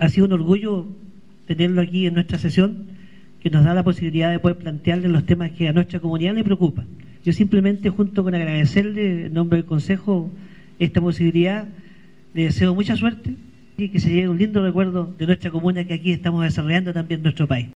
Ha sido un orgullo tenerlo aquí en nuestra sesión, que nos da la posibilidad de poder plantearle los temas que a nuestra comunidad le preocupan. Yo simplemente, junto con agradecerle en nombre del Consejo esta posibilidad, le deseo mucha suerte y que se lleve un lindo recuerdo de nuestra comuna que aquí estamos desarrollando también en nuestro país.